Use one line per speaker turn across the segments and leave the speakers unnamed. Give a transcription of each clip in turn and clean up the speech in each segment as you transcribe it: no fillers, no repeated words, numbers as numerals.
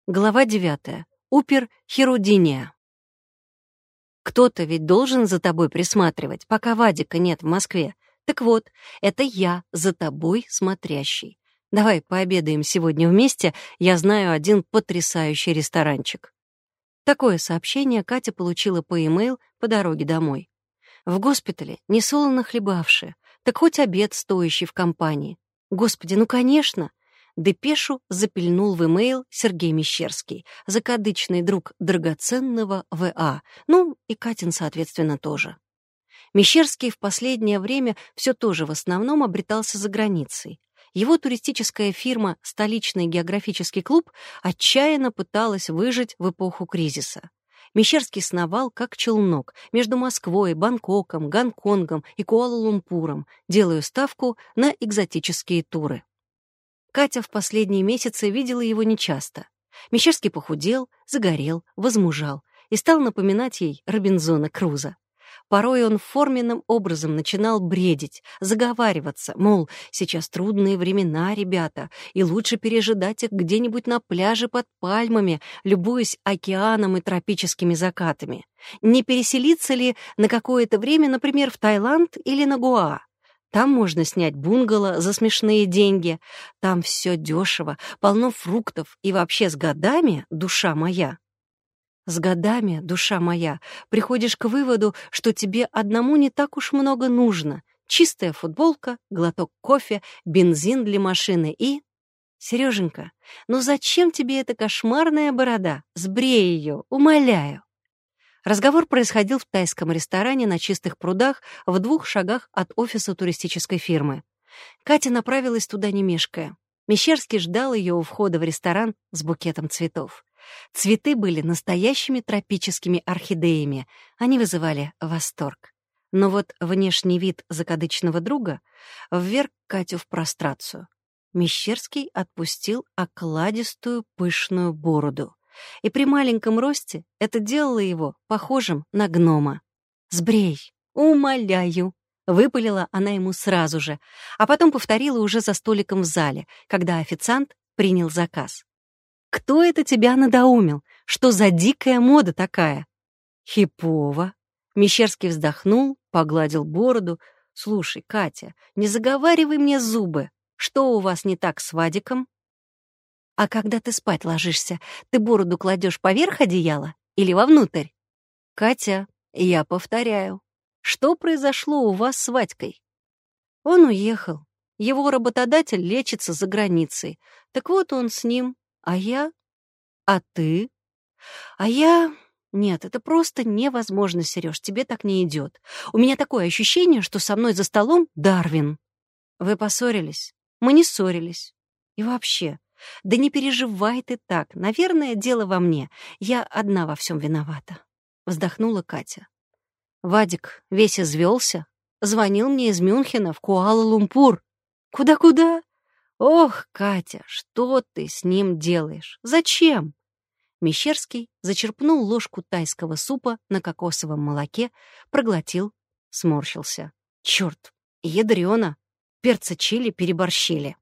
Глава 9. Упер-хирудиния. Кто-то ведь должен за тобой присматривать, пока Вадика нет в Москве. Так вот, это я за тобой смотрящий. Давай пообедаем сегодня вместе, я знаю один потрясающий ресторанчик. Такое сообщение Катя получила по e-mail по дороге домой. В госпитале несолоно хлебавшие, так хоть обед стоящий в компании. Господи, ну конечно! Депешу запильнул в имейл Сергей Мещерский, закадычный друг драгоценного В.А., ну и Катин, соответственно, тоже. Мещерский в последнее время все тоже в основном обретался за границей. Его туристическая фирма «Столичный географический клуб» отчаянно пыталась выжить в эпоху кризиса. Мещерский сновал, как челнок, между Москвой, Бангкоком, Гонконгом и Куала-Лумпуром, делая ставку на экзотические туры. Катя в последние месяцы видела его нечасто. Мещерский похудел, загорел, возмужал и стал напоминать ей Робинзона Круза. Порой он форменным образом начинал бредить, заговариваться, мол, сейчас трудные времена, ребята, и лучше пережидать их где-нибудь на пляже под пальмами, любуясь океаном и тропическими закатами. Не переселиться ли на какое-то время, например, в Таиланд или на Гоа? Там можно снять бунгало за смешные деньги. Там все дешево, полно фруктов. И вообще с годами, душа моя, с годами, душа моя, приходишь к выводу, что тебе одному не так уж много нужно. Чистая футболка, глоток кофе, бензин для машины и... Сереженька, ну зачем тебе эта кошмарная борода? Сбрей ее, умоляю. Разговор происходил в тайском ресторане на Чистых прудах в 2 шагах от офиса туристической фирмы. Катя направилась туда не мешкая. Мещерский ждал ее у входа в ресторан с букетом цветов. Цветы были настоящими тропическими орхидеями. Они вызывали восторг. Но вот внешний вид закадычного друга вверг Катю в прострацию. Мещерский отпустил окладистую пышную бороду. И при маленьком росте это делало его похожим на гнома. «Сбрей, умоляю!» — выпалила она ему сразу же, а потом повторила уже за столиком в зале, когда официант принял заказ. «Кто это тебя надоумил? Что за дикая мода такая?» «Хипово!» — Мещерский вздохнул, погладил бороду. «Слушай, Катя, не заговаривай мне зубы. Что у вас не так с Вадиком?» «А когда ты спать ложишься, ты бороду кладешь поверх одеяла или вовнутрь?» «Катя, я повторяю, что произошло у вас с Вадькой?» «Он уехал. Его работодатель лечится за границей. Так вот он с ним. А я? А ты? А я... Нет, это просто невозможно, Сереж, тебе так не идет. У меня такое ощущение, что со мной за столом Дарвин». «Вы поссорились?» «Мы не ссорились. И вообще... Да не переживай ты так. Наверное, дело во мне. Я одна во всем виновата», — вздохнула Катя. «Вадик весь извелся. Звонил мне из Мюнхена в Куала-Лумпур». «Куда-куда?» «Ох, Катя, что ты с ним делаешь? Зачем?» Мещерский зачерпнул ложку тайского супа на кокосовом молоке, проглотил, сморщился. «Черт, ядрёно! Перца чили переборщили».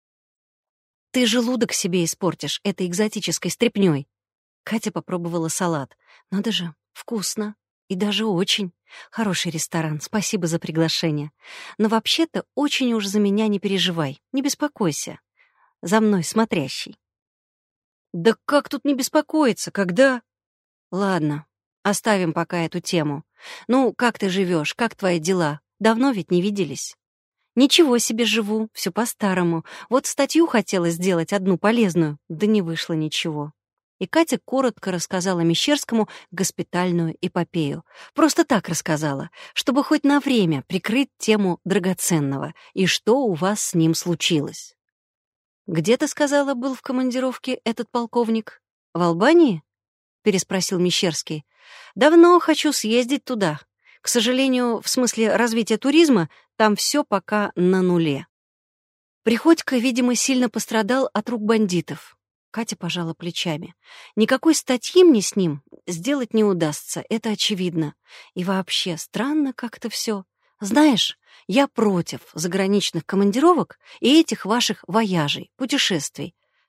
«Ты желудок себе испортишь этой экзотической стряпнёй». Катя попробовала салат. Надо же, вкусно. И даже очень. Хороший ресторан, спасибо за приглашение. Но вообще-то очень уж за меня не переживай, не беспокойся. За мной смотрящий. «Да как тут не беспокоиться, когда...» «Ладно, оставим пока эту тему. Ну, как ты живешь, как твои дела? Давно ведь не виделись?» «Ничего себе живу, все по-старому. Вот статью хотела сделать одну полезную, да не вышло ничего». И Катя коротко рассказала Мещерскому госпитальную эпопею. Просто так рассказала, чтобы хоть на время прикрыть тему драгоценного и что у вас с ним случилось. «Где, ты сказала, был в командировке этот полковник? В Албании?» — переспросил Мещерский. «Давно хочу съездить туда. К сожалению, в смысле развития туризма, там все пока на нуле». Приходько, видимо, сильно пострадал от рук бандитов. Катя пожала плечами. Никакой статьи мне с ним сделать не удастся, это очевидно. И вообще, странно как-то все. Знаешь, я против заграничных командировок и этих ваших вояжей, путешествий.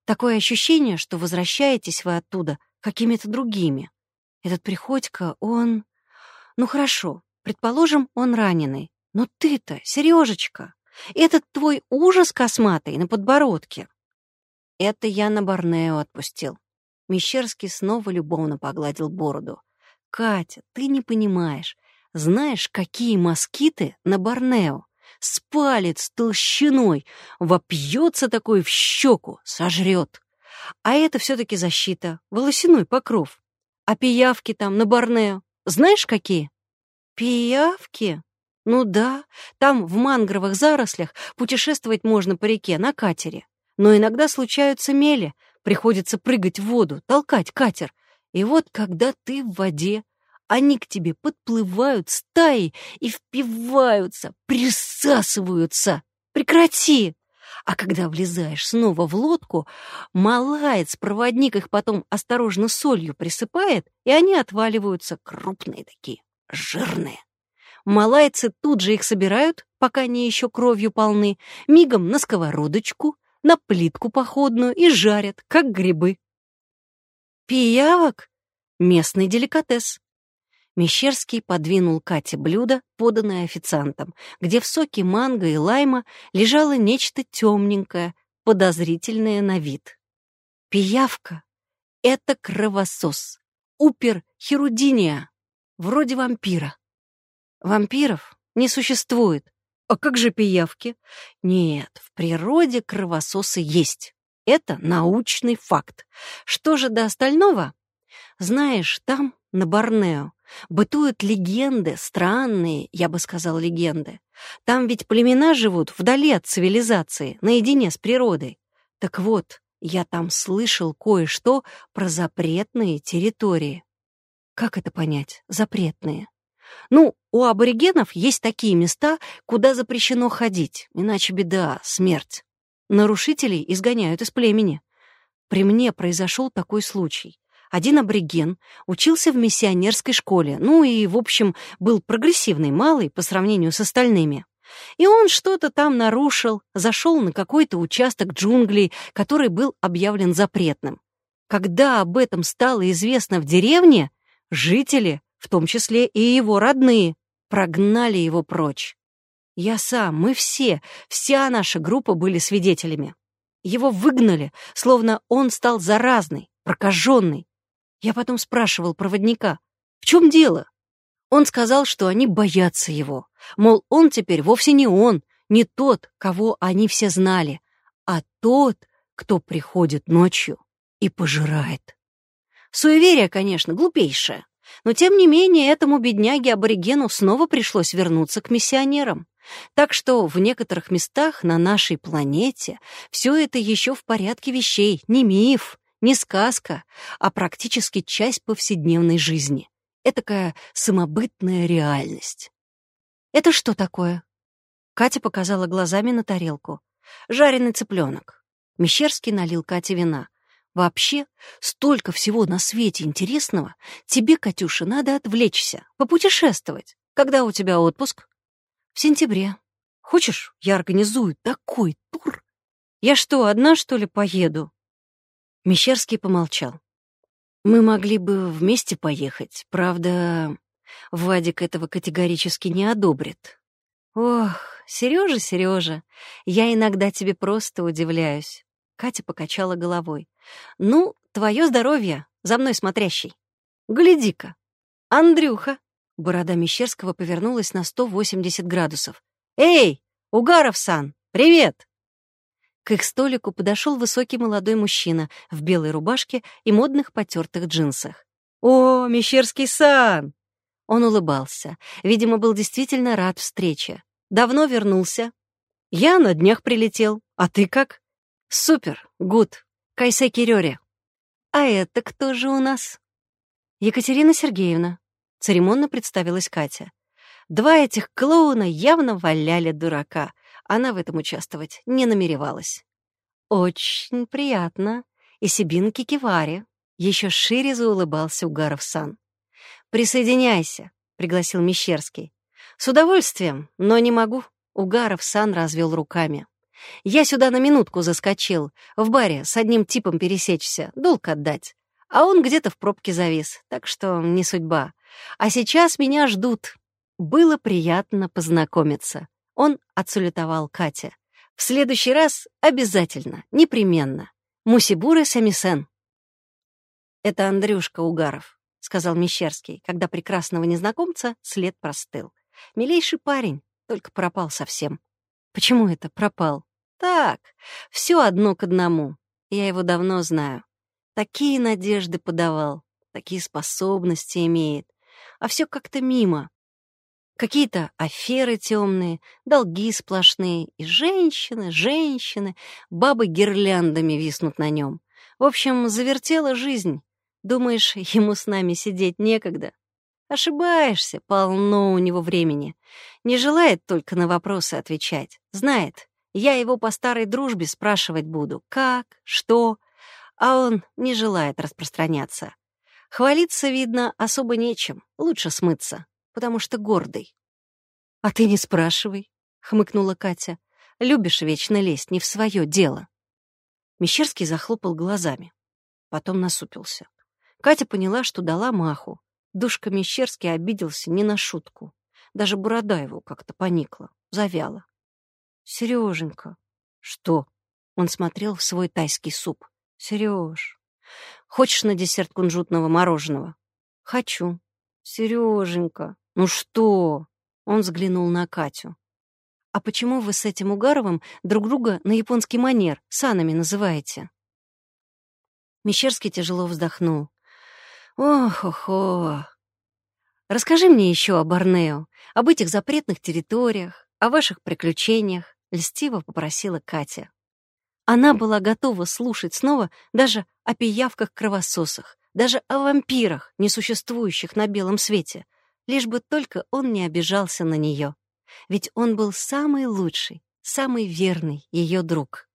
Такое ощущение, что возвращаетесь вы оттуда какими-то другими. Этот Приходько, он... Ну хорошо, предположим, он раненый. Но ты-то, Сережечка, этот твой ужас косматый на подбородке. Это я на Борнео отпустил. Мещерский снова любовно погладил бороду. Катя, ты не понимаешь. Знаешь, какие москиты на Борнео? С палец толщиной. Вопьется такой в щеку, сожрет. А это все-таки защита, волосяной покров. А пиявки там на Борнео, знаешь, какие? Пиявки? Ну да, там в мангровых зарослях путешествовать можно по реке на катере. Но иногда случаются мели, приходится прыгать в воду, толкать катер. И вот когда ты в воде, они к тебе подплывают стаей и впиваются, присасываются. Прекрати! А когда влезаешь снова в лодку, малаец-проводник их потом осторожно солью присыпает, и они отваливаются, крупные такие, жирные. Малайцы тут же их собирают, пока они еще кровью полны, мигом на сковородочку, на плитку походную и жарят, как грибы. Пиявок? Местный деликатес. Мещерский подвинул Кате блюдо, поданное официантом, где в соке манго и лайма лежало нечто темненькое, подозрительное на вид. Пиявка — это кровосос, упер херудиния, вроде вампира. Вампиров не существует. А как же пиявки? Нет, в природе кровососы есть. Это научный факт. Что же до остального? Знаешь, там, на Борнео, бытуют легенды, странные, я бы сказал, легенды. Там ведь племена живут вдали от цивилизации, наедине с природой. Так вот, я там слышал кое-что про запретные территории. Как это понять, запретные? Ну, у аборигенов есть такие места, куда запрещено ходить, иначе беда, смерть. Нарушителей изгоняют из племени. При мне произошел такой случай. Один абориген учился в миссионерской школе, ну и, в общем, был прогрессивный малый по сравнению с остальными. И он что-то там нарушил, зашел на какой-то участок джунглей, который был объявлен запретным. Когда об этом стало известно в деревне, жители, в том числе и его родные, прогнали его прочь. Я сам, мы все, вся наша группа были свидетелями. Его выгнали, словно он стал заразный, прокаженный. Я потом спрашивал проводника, в чем дело? Он сказал, что они боятся его. Мол, он теперь вовсе не он, не тот, кого они все знали, а тот, кто приходит ночью и пожирает. Суеверие, конечно, глупейшее, но тем не менее этому бедняге-аборигену снова пришлось вернуться к миссионерам. Так что в некоторых местах на нашей планете все это еще в порядке вещей, не миф, не сказка, а практически часть повседневной жизни. Этакая самобытная реальность. «Это что такое?» Катя показала глазами на тарелку. «Жареный цыпленок». Мещерский налил Кате вина. «Вообще, столько всего на свете интересного. Тебе, Катюша, надо отвлечься, попутешествовать. Когда у тебя отпуск?» «В сентябре. Хочешь, я организую такой тур? Я что, одна, что ли, поеду?» Мещерский помолчал. «Мы могли бы вместе поехать. Правда, Вадик этого категорически не одобрит». «Ох, Сережа, Сережа, я иногда тебе просто удивляюсь». Катя покачала головой. «Ну, твое здоровье, за мной смотрящий. Гляди-ка, Андрюха». Борода Мещерского повернулась на 180 градусов. «Эй, Угаров-сан, привет!» К их столику подошел высокий молодой мужчина в белой рубашке и модных потертых джинсах. «О, Мещерский-сан!» Он улыбался. Видимо, был действительно рад встрече. «Давно вернулся?» «Я на днях прилетел. А ты как?» «Супер, гуд. Кайсеки Рёри». «А это кто же у нас?» «Екатерина Сергеевна», — церемонно представилась Катя. Два этих клоуна явно валяли дурака. Она в этом участвовать не намеревалась. «Очень приятно. И Сибинки Кивари». Еще шире заулыбался Угаров-сан. «Присоединяйся», — пригласил Мещерский. «С удовольствием, но не могу». Угаров-сан развел руками. Я сюда на минутку заскочил, в баре с одним типом пересечься, долг отдать. А он где-то в пробке завис, так что не судьба. А сейчас меня ждут. Было приятно познакомиться. Он отсалютовал Кате. В следующий раз обязательно, непременно. Мусибуры самисен. Это Андрюшка Угаров, сказал Мещерский, когда прекрасного незнакомца след простыл. Милейший парень, только пропал совсем. Почему это пропал? Так, все одно к одному. Я его давно знаю. Такие надежды подавал, такие способности имеет. А все как-то мимо. Какие-то аферы темные, долги сплошные, и женщины, бабы гирляндами виснут на нем. В общем, завертела жизнь. Думаешь, ему с нами сидеть некогда? Ошибаешься, полно у него времени. Не желает только на вопросы отвечать. Знает, я его по старой дружбе спрашивать буду, как, что, а он не желает распространяться. Хвалиться, видно, особо нечем, лучше смыться, потому что гордый. «А ты не спрашивай», — хмыкнула Катя. «Любишь вечно лезть не в свое дело». Мещерский захлопал глазами, потом насупился. Катя поняла, что дала маху. Душка Мещерский обиделся не на шутку. Даже борода его как-то поникла, завяла. «Сереженька». «Что?» — он смотрел в свой тайский суп. «Сереж, хочешь на десерт кунжутного мороженого?» «Хочу». «Сереженька, ну что?» Он взглянул на Катю. «А почему вы с этим Угаровым друг друга на японский манер санами называете?» Мещерский тяжело вздохнул. «Ох-охо! Расскажи мне еще о Борнео, об этих запретных территориях, о ваших приключениях», — льстиво попросила Катя. Она была готова слушать снова даже о пиявках-кровососах, даже о вампирах, несуществующих на белом свете, лишь бы только он не обижался на нее. Ведь он был самый лучший, самый верный ее друг.